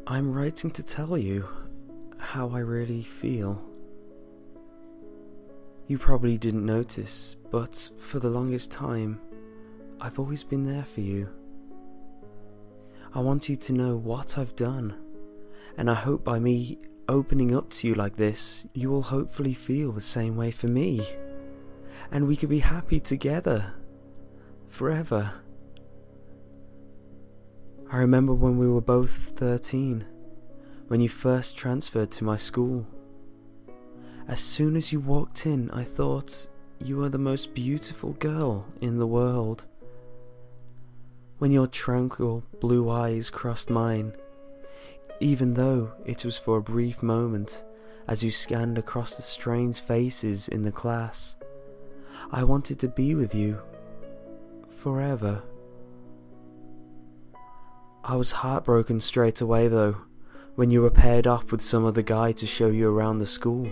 I'm writing to tell you how I really feel. You probably didn't notice, but for the longest time, I've always been there for you. I want you to know what I've done, and I hope by me opening up to you like this, you will hopefully feel the same way for me, and we could be happy together, forever. I remember when we were both 13, when you first transferred to my school. As soon as you walked in, I thought you were the most beautiful girl in the world. When your tranquil blue eyes crossed mine, even though it was for a brief moment, as you scanned across the strange faces in the class, I wanted to be with you forever. I was heartbroken straight away though, when you were paired off with some other guy to show you around the school.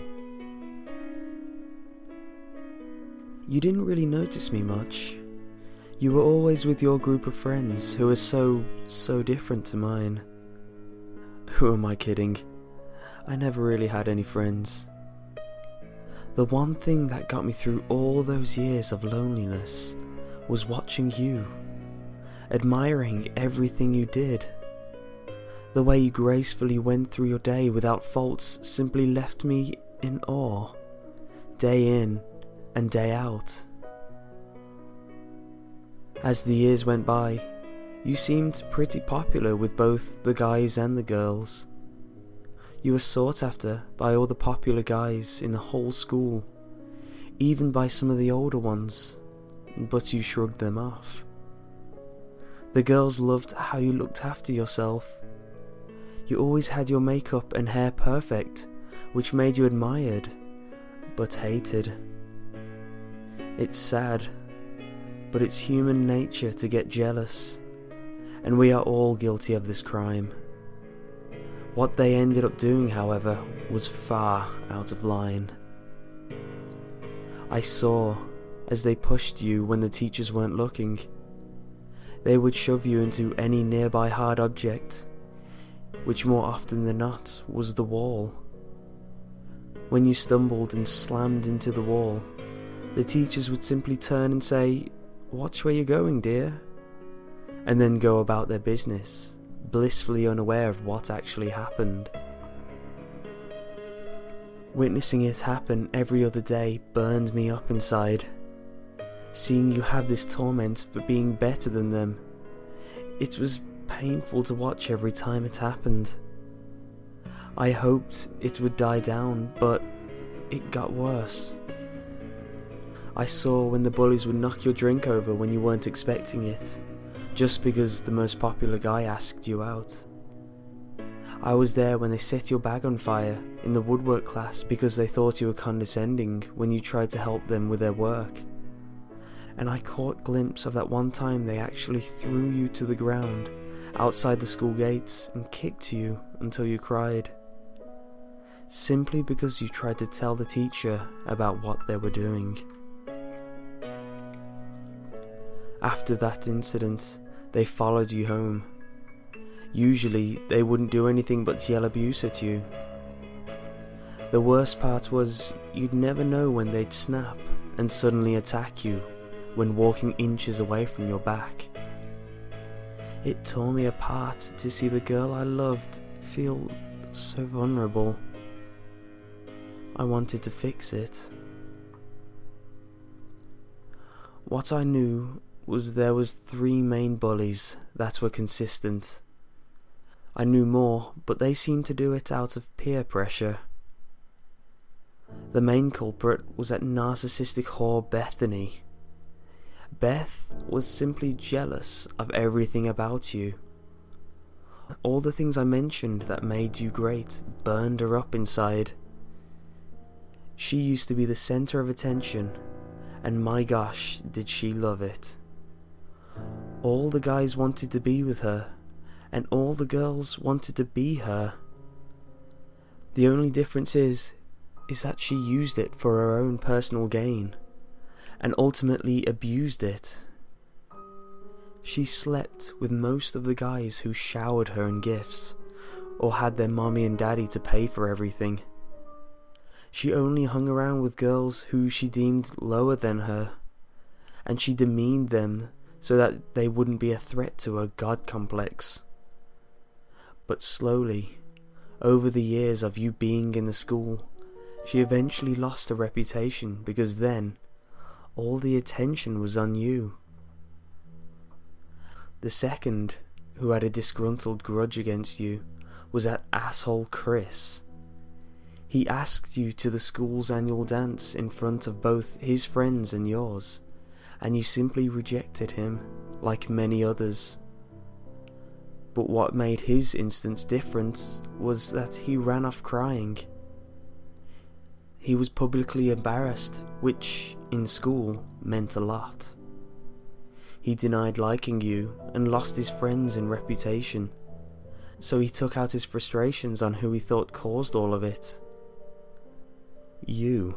You didn't really notice me much. You were always with your group of friends who were so different to mine. Who am I kidding? I never really had any friends. The one thing that got me through all those years of loneliness was watching you, admiring everything you did. The way you gracefully went through your day without faults simply left me in awe, day in and day out. As the years went by, you seemed pretty popular with both the guys and the girls. You were sought after by all the popular guys in the whole school, even by some of the older ones, but you shrugged them off. The girls loved how you looked after yourself. You always had your makeup and hair perfect, which made you admired, but hated. It's sad, but it's human nature to get jealous, and we are all guilty of this crime. What they ended up doing, however, was far out of line. I saw as they pushed you when the teachers weren't looking. They would shove you into any nearby hard object, which more often than not was the wall. When you stumbled and slammed into the wall, the teachers would simply turn and say, "Watch where you're going, dear," and then go about their business, blissfully unaware of what actually happened. Witnessing it happen every other day burned me up inside. Seeing you have this torment for being better than them, it was painful to watch every time it happened. I hoped it would die down, but it got worse. I saw when the bullies would knock your drink over when you weren't expecting it, just because the most popular guy asked you out. I was there when they set your bag on fire in the woodwork class because they thought you were condescending when you tried to help them with their work. And I caught a glimpse of that one time they actually threw you to the ground outside the school gates and kicked you until you cried, simply because you tried to tell the teacher about what they were doing. After that incident, they followed you home. Usually, they wouldn't do anything but yell abuse at you. The worst part was, you'd never know when they'd snap and suddenly attack you when walking inches away from your back. It tore me apart to see the girl I loved feel so vulnerable. I wanted to fix it. What I knew was there was 3 main bullies that were consistent. I knew more, but they seemed to do it out of peer pressure. The main culprit was that narcissistic whore Bethany. Beth was simply jealous of everything about you. All the things I mentioned that made you great burned her up inside. She used to be the center of attention, and my gosh, did she love it. All the guys wanted to be with her, and all the girls wanted to be her. The only difference is that she used it for her own personal gain, and ultimately abused it. She slept with most of the guys who showered her in gifts, or had their mommy and daddy to pay for everything. She only hung around with girls who she deemed lower than her, and she demeaned them so that they wouldn't be a threat to her god complex. But slowly, over the years of you being in the school, she eventually lost her reputation because then, all the attention was on you. The second who had a disgruntled grudge against you was that asshole Chris. He asked you to the school's annual dance in front of both his friends and yours, and you simply rejected him, like many others. But what made his instance different was that he ran off crying. He was publicly embarrassed, which, in school, meant a lot. He denied liking you and lost his friends and reputation, so he took out his frustrations on who he thought caused all of it. You.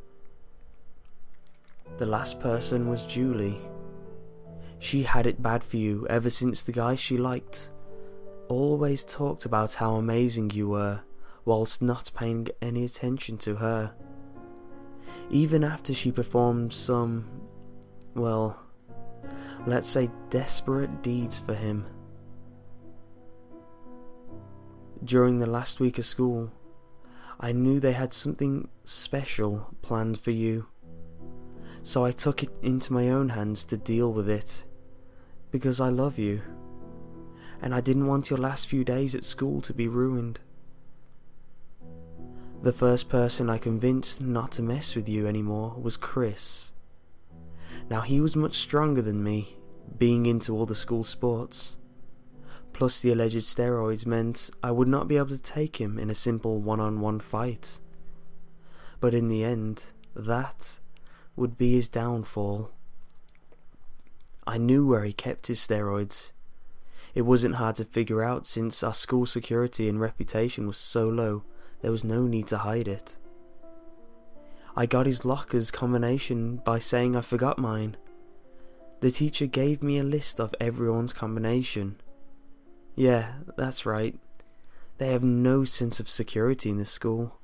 The last person was Julie. She had it bad for you ever since the guy she liked always talked about how amazing you were, whilst not paying any attention to her. Even after she performed some, well, let's say desperate deeds for him. During the last week of school, I knew they had something special planned for you, so I took it into my own hands to deal with it, because I love you, and I didn't want your last few days at school to be ruined. The first person I convinced not to mess with you anymore was Chris. Now he was much stronger than me, being into all the school sports. Plus the alleged steroids meant I would not be able to take him in a simple one-on-one fight. But in the end, that would be his downfall. I knew where he kept his steroids. It wasn't hard to figure out since our school security and reputation was so low, there was no need to hide it. I got his locker's combination by saying I forgot mine. The teacher gave me a list of everyone's combination. Yeah, that's right. They have no sense of security in this school.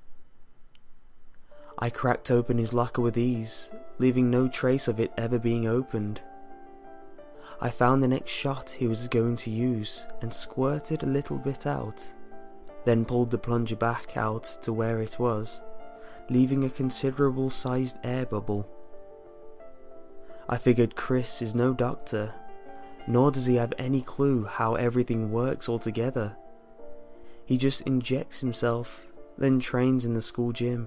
I cracked open his locker with ease, leaving no trace of it ever being opened. I found the next shot he was going to use and squirted a little bit out, then pulled the plunger back out to where it was, leaving a considerable sized air bubble. I figured Chris is no doctor, nor does he have any clue how everything works altogether. He just injects himself, then trains in the school gym.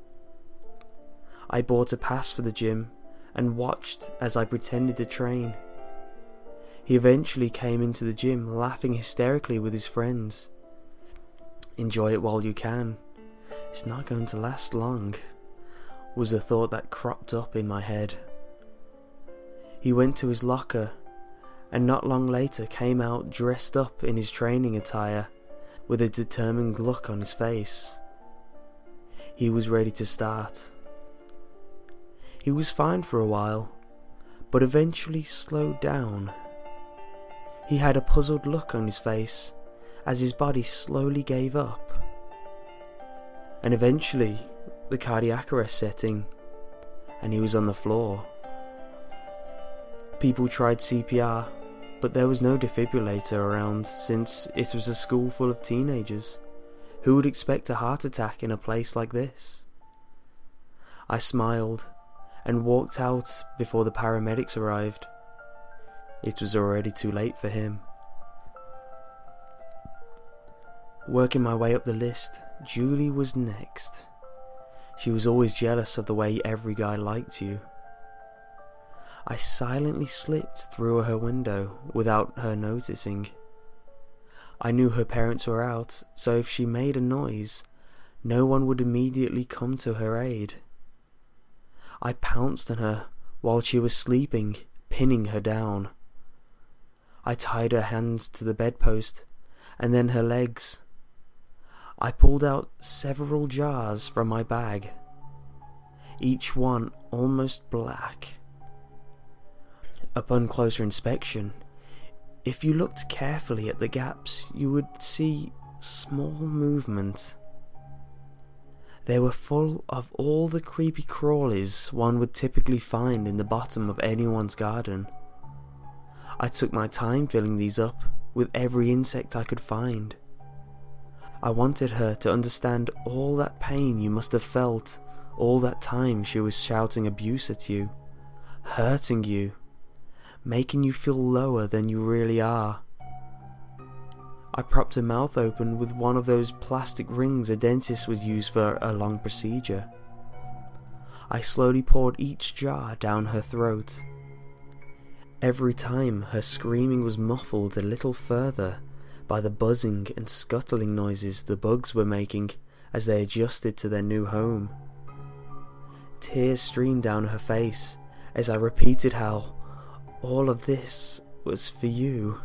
I bought a pass for the gym and watched as I pretended to train. He eventually came into the gym laughing hysterically with his friends. Enjoy it while you can. It's not going to last long, was the thought that cropped up in my head. He went to his locker and not long later came out dressed up in his training attire with a determined look on his face. He was ready to start. He was fine for a while, but eventually slowed down. He had a puzzled look on his face as his body slowly gave up. And eventually the cardiac arrest set in and he was on the floor. People tried CPR, but there was no defibrillator around since it was a school full of teenagers. Who would expect a heart attack in a place like this? I smiled and walked out before the paramedics arrived. It was already too late for him. Working my way up the list, Julie was next. She was always jealous of the way every guy liked you. I silently slipped through her window without her noticing. I knew her parents were out, so if she made a noise, no one would immediately come to her aid. I pounced on her while she was sleeping, pinning her down. I tied her hands to the bedpost, and then her legs. I pulled out several jars from my bag, each one almost black. Upon closer inspection, if you looked carefully at the gaps, you would see small movement. They were full of all the creepy crawlies one would typically find in the bottom of anyone's garden. I took my time filling these up with every insect I could find. I wanted her to understand all that pain you must have felt all that time she was shouting abuse at you, hurting you, making you feel lower than you really are. I propped her mouth open with one of those plastic rings a dentist would use for a long procedure. I slowly poured each jar down her throat. Every time her screaming was muffled a little further by the buzzing and scuttling noises the bugs were making as they adjusted to their new home. Tears streamed down her face as I repeated how all of this was for you.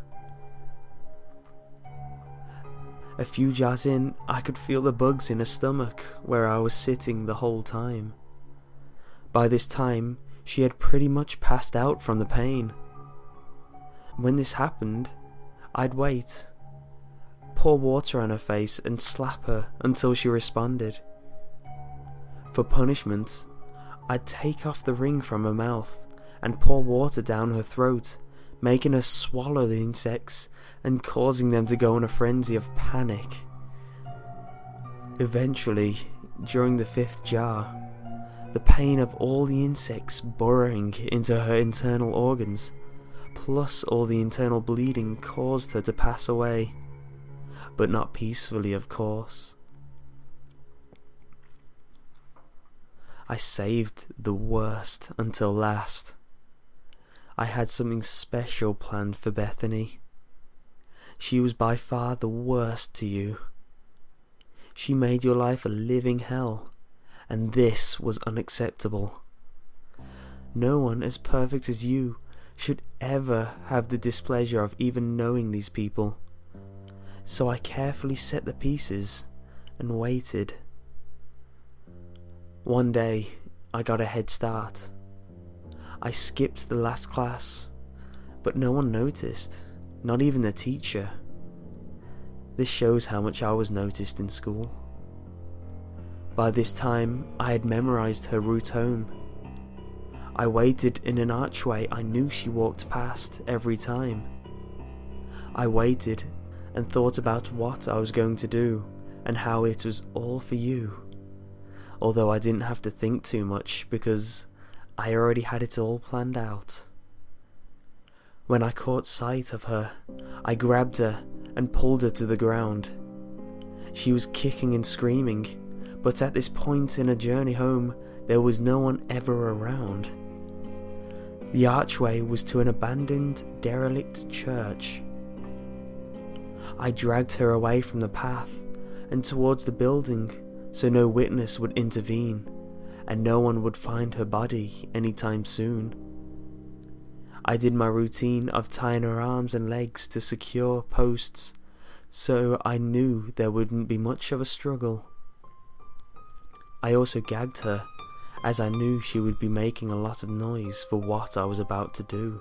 A few jars in, I could feel the bugs in her stomach where I was sitting the whole time. By this time, she had pretty much passed out from the pain. When this happened, I'd wait, pour water on her face and slap her until she responded. For punishment, I'd take off the ring from her mouth and pour water down her throat, making her swallow the insects and causing them to go in a frenzy of panic. Eventually, during the 5th jar, the pain of all the insects burrowing into her internal organs, plus all the internal bleeding, caused her to pass away. But not peacefully, of course. I saved the worst until last. I had something special planned for Bethany. She was by far the worst to you. She made your life a living hell, and this was unacceptable. No one as perfect as you should ever have the displeasure of even knowing these people. So I carefully set the pieces and waited. One day, I got a head start. I skipped the last class, but no one noticed, not even the teacher. This shows how much I was noticed in school. By this time, I had memorized her route home. I waited in an archway I knew she walked past every time. I waited and thought about what I was going to do and how it was all for you. Although I didn't have to think too much because I already had it all planned out. When I caught sight of her, I grabbed her and pulled her to the ground. She was kicking and screaming, but at this point in her journey home, there was no one ever around. The archway was to an abandoned, derelict church. I dragged her away from the path and towards the building so no witness would intervene and no one would find her body anytime soon. I did my routine of tying her arms and legs to secure posts, so I knew there wouldn't be much of a struggle. I also gagged her, as I knew she would be making a lot of noise for what I was about to do.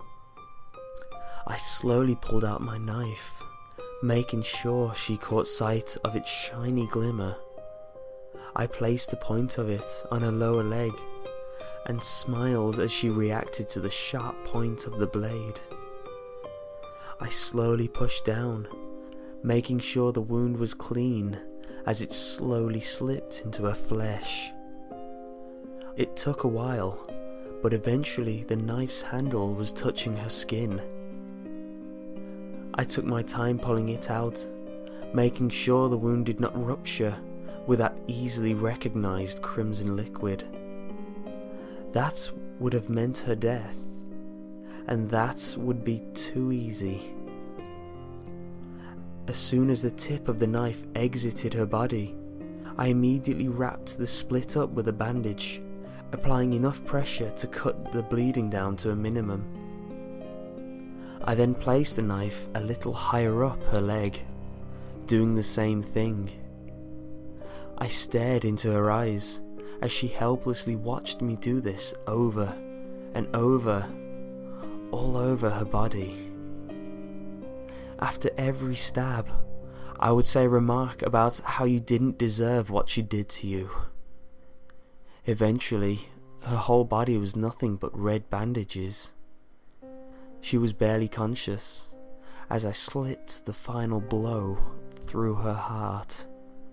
I slowly pulled out my knife, making sure she caught sight of its shiny glimmer. I placed the point of it on her lower leg and smiled as she reacted to the sharp point of the blade. I slowly pushed down, making sure the wound was clean as it slowly slipped into her flesh. It took a while, but eventually the knife's handle was touching her skin. I took my time pulling it out, making sure the wound did not rupture with that easily recognized crimson liquid. That would have meant her death, and that would be too easy. As soon as the tip of the knife exited her body, I immediately wrapped the split up with a bandage, applying enough pressure to cut the bleeding down to a minimum. I then placed the knife a little higher up her leg, doing the same thing. I stared into her eyes as she helplessly watched me do this over and over, all over her body. After every stab, I would say a remark about how you didn't deserve what she did to you. Eventually, her whole body was nothing but red bandages. She was barely conscious as I slipped the final blow through her heart.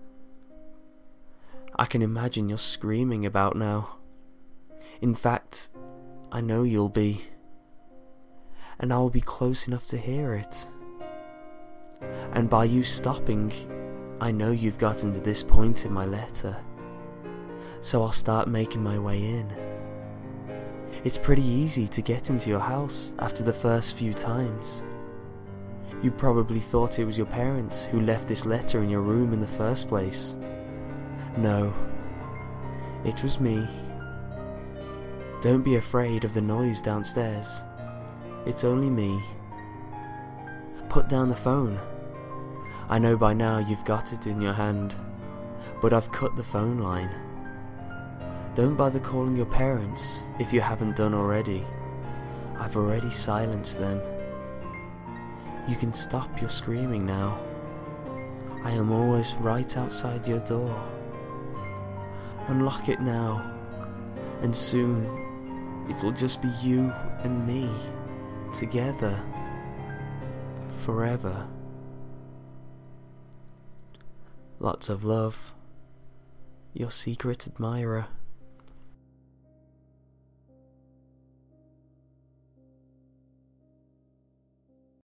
I can imagine you're screaming about now. In fact, I know you'll be. And I will be close enough to hear it. And by you stopping, I know you've gotten to this point in my letter. So I'll start making my way in. It's pretty easy to get into your house after the first few times. You probably thought it was your parents who left this letter in your room in the first place. No, it was me. Don't be afraid of the noise downstairs. It's only me. Put down the phone. I know by now you've got it in your hand, but I've cut the phone line. Don't bother calling your parents if you haven't done already. I've already silenced them. You can stop your screaming now. I am almost right outside your door. Unlock it now, and soon it'll just be you and me, together, forever. Lots of love, your secret admirer.